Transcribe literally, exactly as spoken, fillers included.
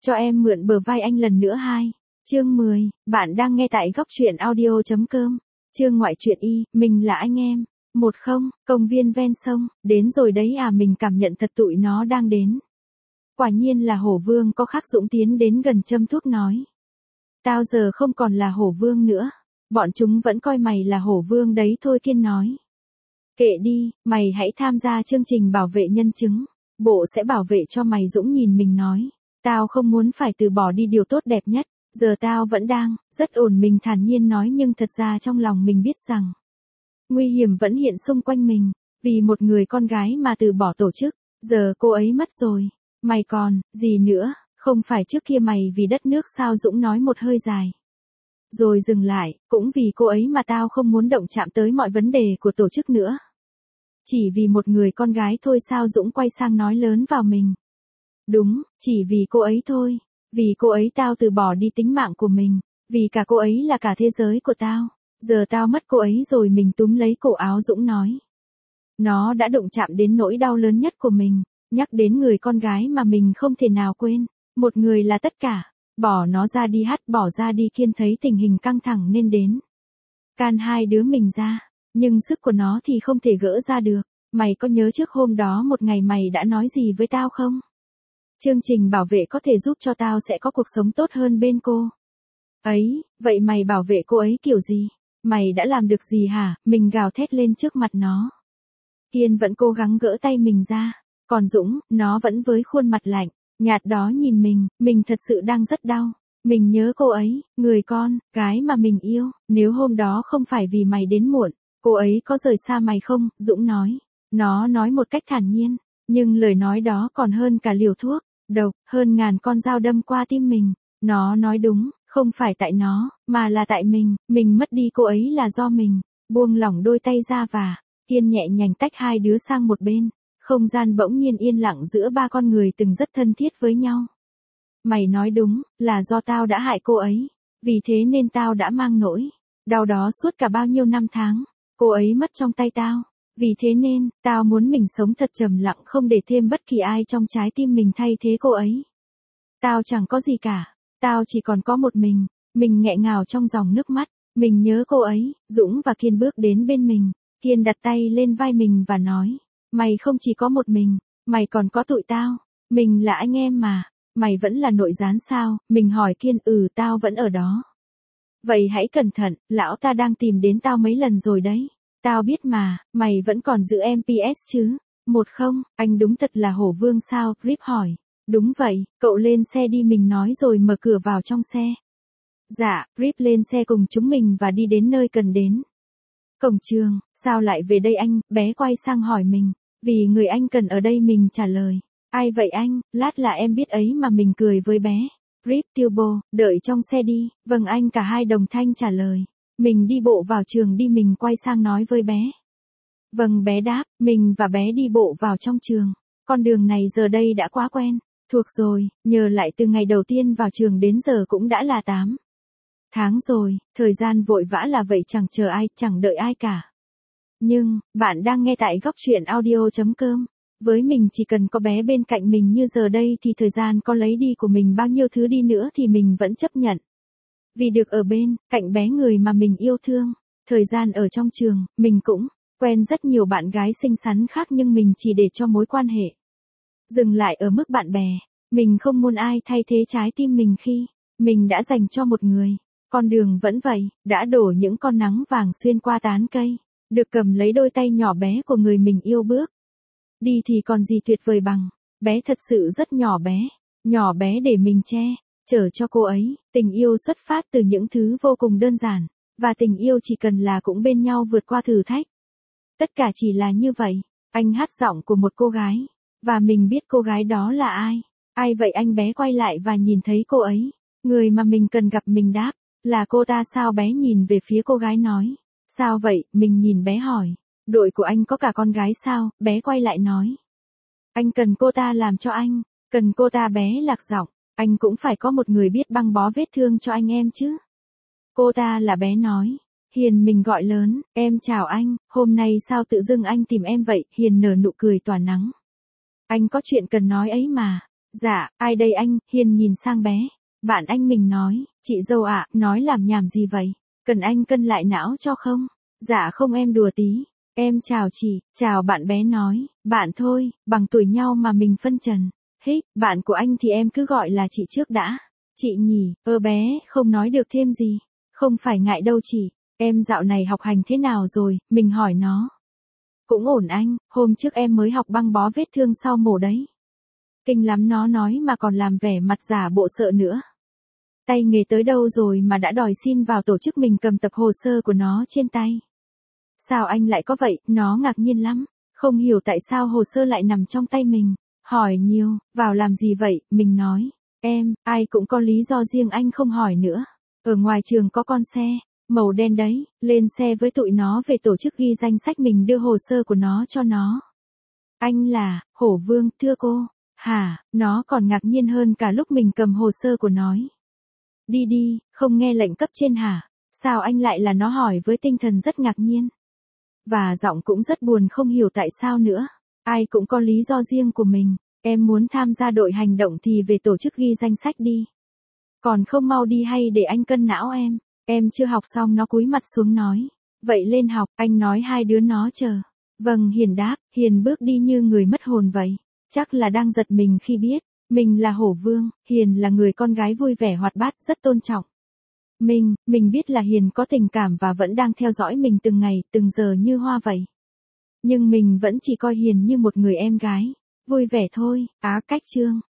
Cho em mượn bờ vai anh lần nữa hai. Chương mười, bạn đang nghe tại góc truyện audio.com. Chương ngoại truyện y, mình là anh em. Một không, công viên ven sông, đến rồi đấy à, mình cảm nhận thật tụi nó đang đến. Quả nhiên là Hổ Vương, có Khắc Dũng tiến đến gần châm thuốc nói. Tao giờ không còn là Hổ Vương nữa. Bọn chúng vẫn coi mày là Hổ Vương đấy thôi, Kiên nói. Kệ đi, mày hãy tham gia chương trình bảo vệ nhân chứng. Bộ sẽ bảo vệ cho mày, Dũng nhìn mình nói. Tao không muốn phải từ bỏ đi điều tốt đẹp nhất. Giờ tao vẫn đang, rất ổn, mình thản nhiên nói, nhưng thật ra trong lòng mình biết rằng. Nguy hiểm vẫn hiện xung quanh mình. Vì một người con gái mà từ bỏ tổ chức. Giờ cô ấy mất rồi. Mày còn, gì nữa, không phải trước kia mày vì đất nước sao, Dũng nói một hơi dài. Rồi dừng lại, cũng vì cô ấy mà tao không muốn động chạm tới mọi vấn đề của tổ chức nữa. Chỉ vì một người con gái thôi sao, Dũng quay sang nói lớn vào mình. Đúng, chỉ vì cô ấy thôi. Vì cô ấy tao từ bỏ đi tính mạng của mình. Vì cả cô ấy là cả thế giới của tao. Giờ tao mất cô ấy rồi, mình túm lấy cổ áo Dũng nói. Nó đã đụng chạm đến nỗi đau lớn nhất của mình. Nhắc đến người con gái mà mình không thể nào quên. Một người là tất cả. Bỏ nó ra đi, hắt bỏ ra đi. Kiên thấy tình hình căng thẳng nên đến. Can hai đứa mình ra. Nhưng sức của nó thì không thể gỡ ra được. Mày có nhớ trước hôm đó một ngày mày đã nói gì với tao không? Chương trình bảo vệ có thể giúp cho tao sẽ có cuộc sống tốt hơn bên cô. Ấy, vậy mày bảo vệ cô ấy kiểu gì? Mày đã làm được gì hả? Mình gào thét lên trước mặt nó. Kiên vẫn cố gắng gỡ tay mình ra. Còn Dũng, nó vẫn với khuôn mặt lạnh, nhạt đó nhìn mình, mình thật sự đang rất đau. Mình nhớ cô ấy, người con, gái mà mình yêu. Nếu hôm đó không phải vì mày đến muộn, cô ấy có rời xa mày không? Dũng nói. Nó nói một cách thản nhiên, nhưng lời nói đó còn hơn cả liều thuốc độc, hơn ngàn con dao đâm qua tim mình. Nó nói đúng, không phải tại nó, mà là tại mình. Mình mất đi cô ấy là do mình. Buông lỏng đôi tay ra và Kiên nhẹ nhàng tách hai đứa sang một bên. Không gian bỗng nhiên yên lặng giữa ba con người từng rất thân thiết với nhau. Mày nói đúng, là do tao đã hại cô ấy. Vì thế nên tao đã mang nỗi đau đó suốt cả bao nhiêu năm tháng. Cô ấy mất trong tay tao. Vì thế nên, tao muốn mình sống thật trầm lặng, không để thêm bất kỳ ai trong trái tim mình thay thế cô ấy. Tao chẳng có gì cả. Tao chỉ còn có một mình. Mình nghẹn ngào trong dòng nước mắt. Mình nhớ cô ấy. Dũng và Kiên bước đến bên mình. Kiên đặt tay lên vai mình và nói. Mày không chỉ có một mình. Mày còn có tụi tao. Mình là anh em mà. Mày vẫn là nội gián sao? Mình hỏi Kiên. Ừ, tao vẫn ở đó. Vậy hãy cẩn thận, lão ta đang tìm đến tao mấy lần rồi đấy. Tao biết mà, mày vẫn còn giữ em pê ét chứ? Một không, anh đúng thật là Hổ Vương sao? Rip hỏi. Đúng vậy, cậu lên xe đi, mình nói rồi mở cửa vào trong xe. Dạ, Rip lên xe cùng chúng mình và đi đến nơi cần đến. Cổng trường, sao lại về đây anh? Bé quay sang hỏi mình. Vì người anh cần ở đây, mình trả lời. Ai vậy anh? Lát là em biết ấy mà, mình cười với bé. Rip tiêu bồ, đợi trong xe đi. Vâng anh, cả hai đồng thanh trả lời. Mình đi bộ vào trường đi, mình quay sang nói với bé. Vâng bé đáp, mình và bé đi bộ vào trong trường. Con đường này giờ đây đã quá quen, thuộc rồi, nhờ lại từ ngày đầu tiên vào trường đến giờ cũng đã là tám tháng rồi, thời gian vội vã là vậy, chẳng chờ ai, chẳng đợi ai cả. Nhưng, bạn đang nghe tại góc truyện audio.com. Với mình chỉ cần có bé bên cạnh mình như giờ đây thì thời gian có lấy đi của mình bao nhiêu thứ đi nữa thì mình vẫn chấp nhận. Vì được ở bên, cạnh bé người mà mình yêu thương. Thời gian ở trong trường, mình cũng quen rất nhiều bạn gái xinh xắn khác, nhưng mình chỉ để cho mối quan hệ dừng lại ở mức bạn bè. Mình không muốn ai thay thế trái tim mình khi mình đã dành cho một người. Con đường vẫn vậy, đã đổ những con nắng vàng xuyên qua tán cây. Được cầm lấy đôi tay nhỏ bé của người mình yêu bước đi thì còn gì tuyệt vời bằng. Bé thật sự rất nhỏ bé, nhỏ bé để mình che chở cho cô ấy. Tình yêu xuất phát từ những thứ vô cùng đơn giản, và tình yêu chỉ cần là cũng bên nhau vượt qua thử thách. Tất cả chỉ là như vậy. Anh hát giọng của một cô gái, và mình biết cô gái đó là ai. Ai vậy anh? Bé quay lại và nhìn thấy cô ấy, người mà mình cần gặp. Mình đáp, là cô ta sao? Bé nhìn về phía cô gái nói, sao vậy? Mình nhìn bé hỏi, đội của anh có cả con gái sao? Bé quay lại nói, anh cần cô ta làm cho anh, cần cô ta. Bé lạc giọng, anh cũng phải có một người biết băng bó vết thương cho anh em chứ. Cô ta là? Bé nói. Hiền. Mình gọi lớn, em chào anh, hôm nay sao tự dưng anh tìm em vậy? Hiền nở nụ cười tỏa nắng. Anh có chuyện cần nói ấy mà. Dạ, ai đây anh? Hiền nhìn sang bé. Bạn anh mình nói, chị dâu ạ, nói làm nhảm gì vậy? Cần anh cân lại não cho không? Dạ không em đùa tí. Em chào chị, chào bạn bé nói, bạn thôi, bằng tuổi nhau mà mình phân trần. Hích, bạn của anh thì em cứ gọi là chị trước đã. Chị nhỉ, ơ bé, không nói được thêm gì. Không phải ngại đâu chị, em dạo này học hành thế nào rồi, mình hỏi nó. Cũng ổn anh, hôm trước em mới học băng bó vết thương sau mổ đấy. Kinh lắm nó nói mà còn làm vẻ mặt giả bộ sợ nữa. Tay nghề tới đâu rồi mà đã đòi xin vào tổ chức mình cầm tập hồ sơ của nó trên tay. Sao anh lại có vậy, nó ngạc nhiên lắm, không hiểu tại sao hồ sơ lại nằm trong tay mình. Hỏi nhiều, vào làm gì vậy, mình nói, em, ai cũng có lý do riêng anh không hỏi nữa. Ở ngoài trường có con xe, màu đen đấy, lên xe với tụi nó về tổ chức ghi danh sách mình đưa hồ sơ của nó cho nó. Anh là, Hổ Vương, thưa cô. Hả, nó còn ngạc nhiên hơn cả lúc mình cầm hồ sơ của nói. Đi đi, không nghe lệnh cấp trên hả? Sao anh lại là nó hỏi với tinh thần rất ngạc nhiên. Và giọng cũng rất buồn không hiểu tại sao nữa. Ai cũng có lý do riêng của mình. Em muốn tham gia đội hành động thì về tổ chức ghi danh sách đi. Còn không mau đi hay để anh cân não em. Em chưa học xong nó cúi mặt xuống nói. Vậy lên học, anh nói hai đứa nó chờ. Vâng Hiền đáp, Hiền bước đi như người mất hồn vậy. Chắc là đang giật mình khi biết. Mình là Hổ Vương, Hiền là người con gái vui vẻ hoạt bát rất tôn trọng. Mình, mình biết là Hiền có tình cảm và vẫn đang theo dõi mình từng ngày, từng giờ như hoa vậy. Nhưng mình vẫn chỉ coi Hiền như một người em gái. Vui vẻ thôi, á cách chương.